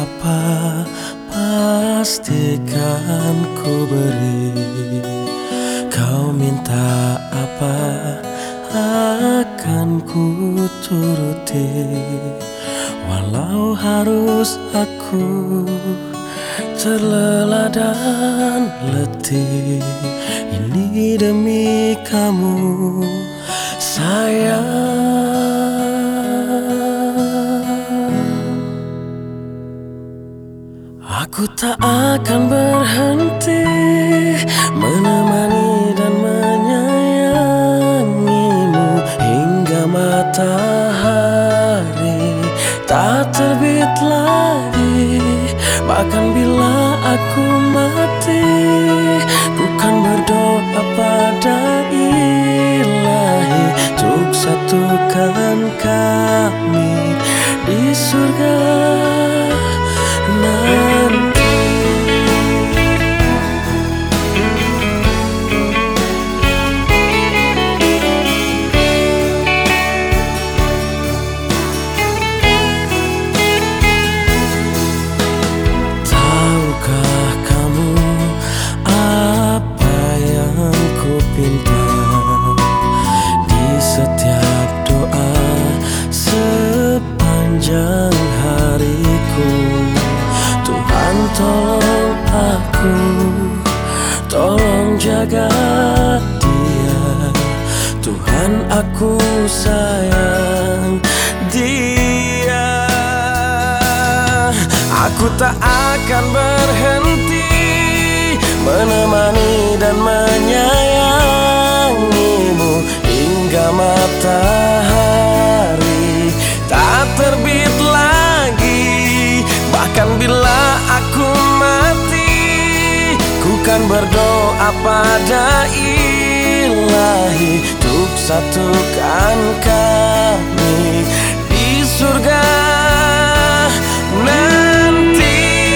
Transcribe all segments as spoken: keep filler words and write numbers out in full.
apa pastikan ku beri. Kau minta apa akan ku turuti, walau harus aku terlelah dan letih. Ini demi kamu sayang. Aku tak akan berhenti menemani dan menyayangimu hingga matahari tak terbit lagi. Bahkan bila aku mati, ku kan berdoa pada Ilahi untuk satukan kami di surga nanti. Tahukah kamu apa yang ku pinta di setiap doa sepanjang hariku? Tuhan tolong aku, tolong jaga dia. Tuhan aku sayang dia. Aku tak akan berhenti menemani dan menyayangimu hingga matahari tak terbit lagi. Bahkan bila aku mati, ku kan berdoa pada Ilahi untuk satukan kami di surga nanti.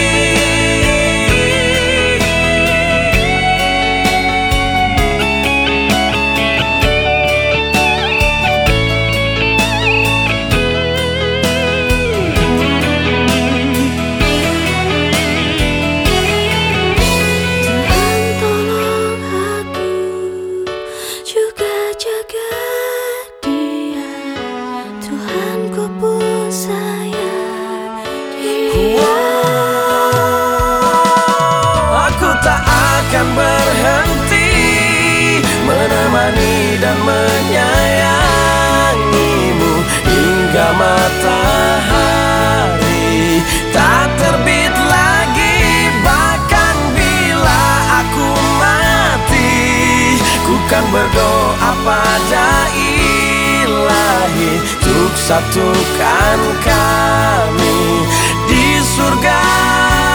Akan berhenti menemani dan menyayangimu hingga matahari tak terbit lagi. Bahkan bila aku mati, ku kan berdoa pada Ilahi untuk satukan kami di surga